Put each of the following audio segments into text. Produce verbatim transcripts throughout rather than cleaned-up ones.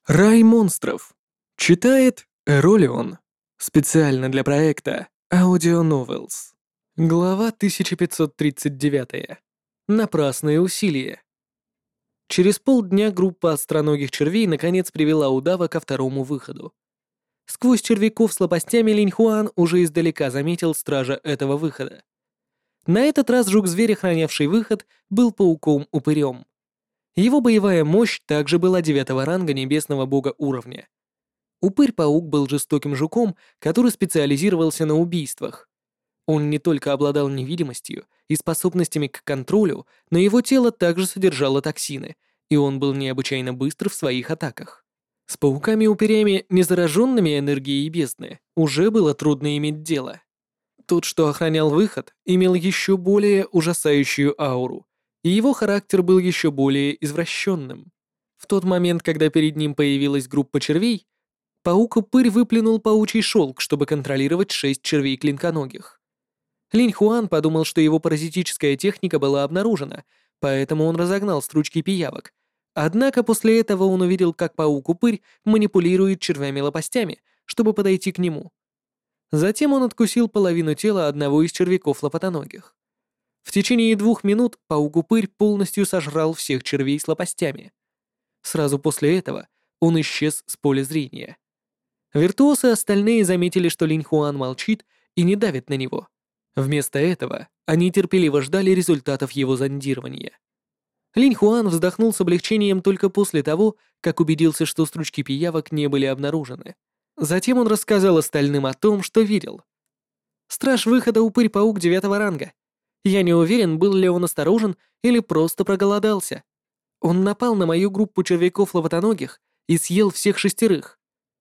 Рай монстров. Читает Эролион. Специально для проекта Audio Novels. Глава тысяча пятьсот тридцать девять. Напрасные усилия. Через полдня группа остроногих червей наконец привела удава ко второму выходу. Сквозь червяков с лопастями Линьхуан уже издалека заметил стража этого выхода. На этот раз жук-зверь, охранявший выход, был пауком-упырем. Его боевая мощь также была девятого ранга небесного бога уровня. Упырь-паук был жестоким жуком, который специализировался на убийствах. Он не только обладал невидимостью и способностями к контролю, но его тело также содержало токсины, и он был необычайно быстр в своих атаках. С пауками-упырями, не зараженными энергией бездны, уже было трудно иметь дело. Тот, что охранял выход, имел еще более ужасающую ауру, и его характер был еще более извращенным. В тот момент, когда перед ним появилась группа червей, паук-упырь выплюнул паучий шелк, чтобы контролировать шесть червей клинконогих. Линь Хуан подумал, что его паразитическая техника была обнаружена, поэтому он разогнал стручки пиявок. Однако после этого он увидел, как паук-упырь манипулирует червями-лопастями, чтобы подойти к нему. Затем он откусил половину тела одного из червяков-лопатоногих. В течение двух минут паук-упырь полностью сожрал всех червей с лопастями. Сразу после этого он исчез с поля зрения. Виртуосы остальные заметили, что Линь Хуан молчит и не давит на него. Вместо этого они терпеливо ждали результатов его зондирования. Линь Хуан вздохнул с облегчением только после того, как убедился, что стручки пиявок не были обнаружены. Затем он рассказал остальным о том, что видел. Страж выхода упырь-паук девятого ранга. Я не уверен, был ли он осторожен или просто проголодался. Он напал на мою группу червяков-лопатоногих и съел всех шестерых.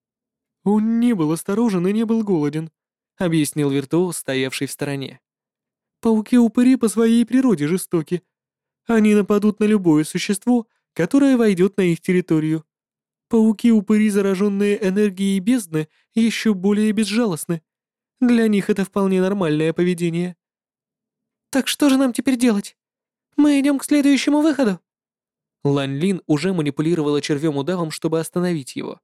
«Он не был осторожен и не был голоден», — объяснил виртуоз, стоявший в стороне. «Пауки-упыри по своей природе жестоки. Они нападут на любое существо, которое войдет на их территорию. Пауки-упыри, зараженные энергией бездны, еще более безжалостны. Для них это вполне нормальное поведение». «Так что же нам теперь делать? Мы идем к следующему выходу?» Лань Лин уже манипулировала червем-удавом, чтобы остановить его.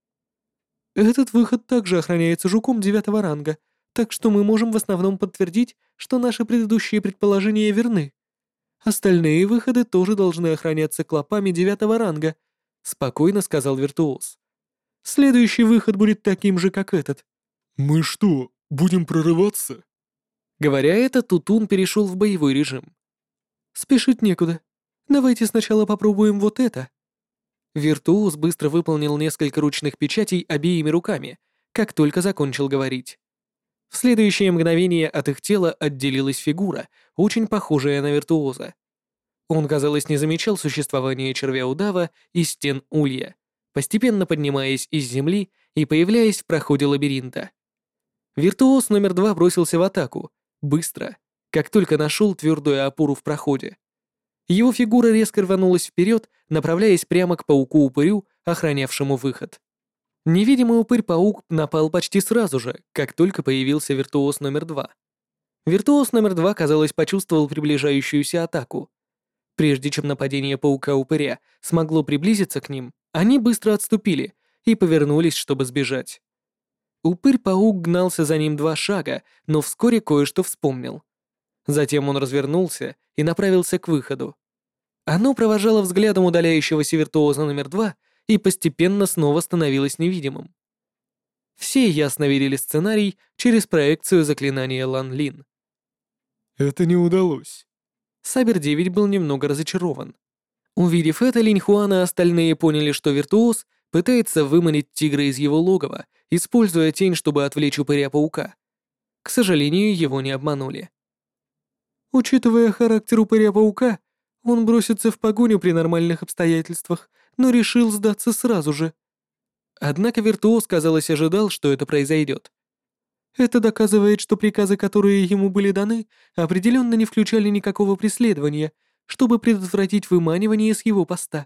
«Этот выход также охраняется жуком девятого ранга, так что мы можем в основном подтвердить, что наши предыдущие предположения верны. Остальные выходы тоже должны охраняться клопами девятого ранга», — спокойно сказал виртуоз. «Следующий выход будет таким же, как этот». «Мы что, будем прорываться?» Говоря это, Тутун перешел в боевой режим. «Спешить некуда. Давайте сначала попробуем вот это». Виртуоз быстро выполнил несколько ручных печатей обеими руками, как только закончил говорить. В следующее мгновение от их тела отделилась фигура, очень похожая на виртуоза. Он, казалось, не замечал существования червя-удава и стен улья, постепенно поднимаясь из земли и появляясь в проходе лабиринта. Виртуоз номер два бросился в атаку, быстро, как только нашел твердую опору в проходе. Его фигура резко рванулась вперед, направляясь прямо к пауку-упырю, охранявшему выход. Невидимый упырь-паук напал почти сразу же, как только появился виртуоз номер два. Виртуоз номер два, казалось, почувствовал приближающуюся атаку. Прежде чем нападение паука-упыря смогло приблизиться к ним, они быстро отступили и повернулись, чтобы сбежать. Упырь-паук гнался за ним два шага, но вскоре кое-что вспомнил. Затем он развернулся и направился к выходу. Оно провожало взглядом удаляющегося виртуоза номер два и постепенно снова становилось невидимым. Все ясно видели сценарий через проекцию заклинания Лан Лин. «Это не удалось». Сабер девять был немного разочарован. Увидев это, Линь Хуан и остальные поняли, что виртуоз пытается выманить тигра из его логова, используя тень, чтобы отвлечь упыря-паука. К сожалению, его не обманули. Учитывая характер упыря-паука, он бросится в погоню при нормальных обстоятельствах, но решил сдаться сразу же. Однако виртуоз, казалось, ожидал, что это произойдет. Это доказывает, что приказы, которые ему были даны, определенно не включали никакого преследования, чтобы предотвратить выманивание с его поста.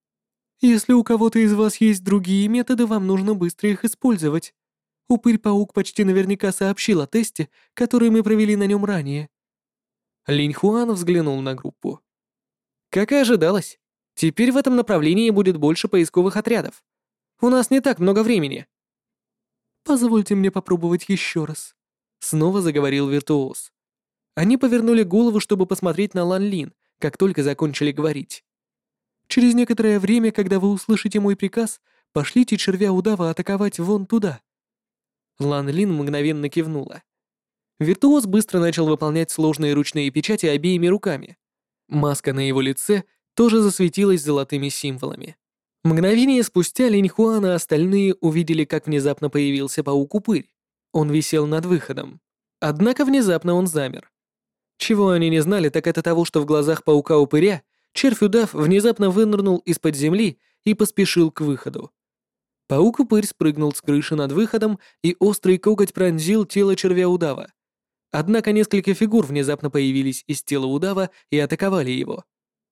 Если у кого-то из вас есть другие методы, вам нужно быстро их использовать. Упырь-паук почти наверняка сообщил о тесте, который мы провели на нем ранее. Линь Хуан взглянул на группу. Как и ожидалось, теперь в этом направлении будет больше поисковых отрядов. У нас не так много времени». «Позвольте мне попробовать еще раз», — снова заговорил виртуоз. Они повернули голову, чтобы посмотреть на Лан Лин, как только закончили говорить. «Через некоторое время, когда вы услышите мой приказ, пошлите червя-удава атаковать вон туда». Лан Лин мгновенно кивнула. Виртуоз быстро начал выполнять сложные ручные печати обеими руками. Маска на его лице тоже засветилась золотыми символами. Мгновение спустя Линь Хуан и остальные увидели, как внезапно появился паук-упырь. Он висел над выходом. Однако внезапно он замер. Чего они не знали, так это того, что в глазах паука-упыря червь-удав внезапно вынырнул из-под земли и поспешил к выходу. Паук-упырь спрыгнул с крыши над выходом, и острый коготь пронзил тело червя-удава. Однако несколько фигур внезапно появились из тела удава и атаковали его.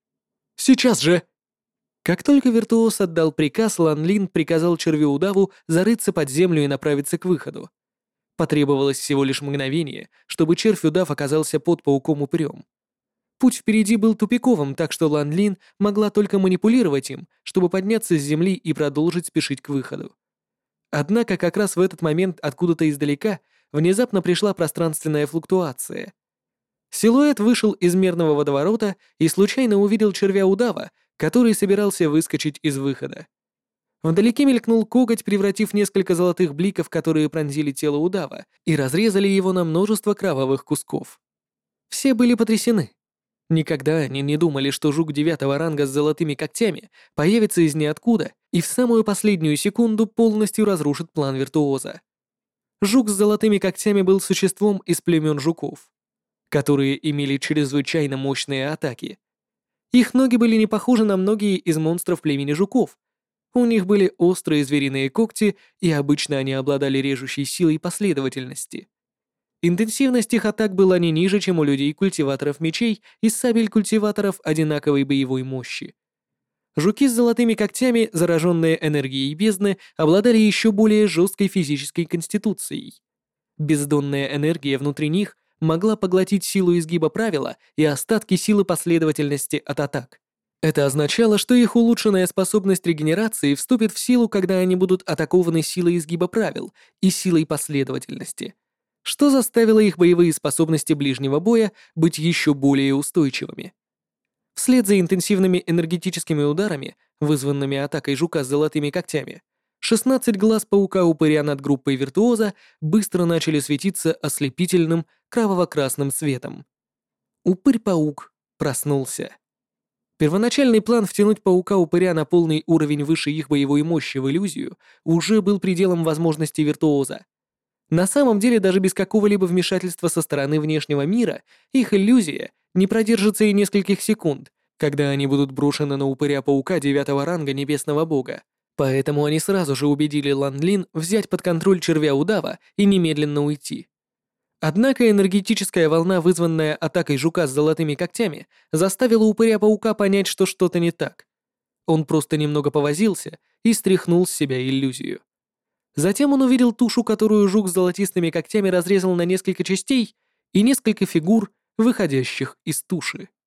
«Сейчас же!» Как только виртуоз отдал приказ, Лан Лин приказал червю-удаву зарыться под землю и направиться к выходу. Потребовалось всего лишь мгновение, чтобы червь-удав оказался под пауком-упырем. Путь впереди был тупиковым, так что Лан Лин могла только манипулировать им, чтобы подняться с земли и продолжить спешить к выходу. Однако как раз в этот момент откуда-то издалека внезапно пришла пространственная флуктуация. Силуэт вышел из мерного водоворота и случайно увидел червя-удава, который собирался выскочить из выхода. Вдалеке мелькнул коготь, превратив несколько золотых бликов, которые пронзили тело удава, и разрезали его на множество кровавых кусков. Все были потрясены. Никогда они не думали, что жук девятого ранга с золотыми когтями появится из ниоткуда и в самую последнюю секунду полностью разрушит план виртуоза. Жук с золотыми когтями был существом из племен жуков, которые имели чрезвычайно мощные атаки. Их ноги были не похожи на многие из монстров племени жуков. У них были острые звериные когти, и обычно они обладали режущей силой последовательности. Интенсивность их атак была не ниже, чем у людей-культиваторов мечей и сабель-культиваторов одинаковой боевой мощи. Жуки с золотыми когтями, зараженные энергией бездны, обладали еще более жесткой физической конституцией. Бездонная энергия внутри них могла поглотить силу изгиба правила и остатки силы последовательности от атак. Это означало, что их улучшенная способность регенерации вступит в силу, когда они будут атакованы силой изгиба правил и силой последовательности, что заставило их боевые способности ближнего боя быть еще более устойчивыми. Вслед за интенсивными энергетическими ударами, вызванными атакой жука с золотыми когтями, шестнадцать глаз паука-упыря над группой виртуоза быстро начали светиться ослепительным кроваво-красным светом. Упырь-паук проснулся. Первоначальный план втянуть паука-упыря на полный уровень выше их боевой мощи в иллюзию уже был пределом возможностей виртуоза. На самом деле, даже без какого-либо вмешательства со стороны внешнего мира, их иллюзия не продержится и нескольких секунд, когда они будут брошены на упыря-паука девятого ранга небесного бога. Поэтому они сразу же убедили Лан Лин взять под контроль червя-удава и немедленно уйти. Однако энергетическая волна, вызванная атакой жука с золотыми когтями, заставила упыря-паука понять, что что-то не так. Он просто немного повозился и стряхнул с себя иллюзию. Затем он увидел тушу, которую жук с золотистыми когтями разрезал на несколько частей, и несколько фигур, выходящих из туши.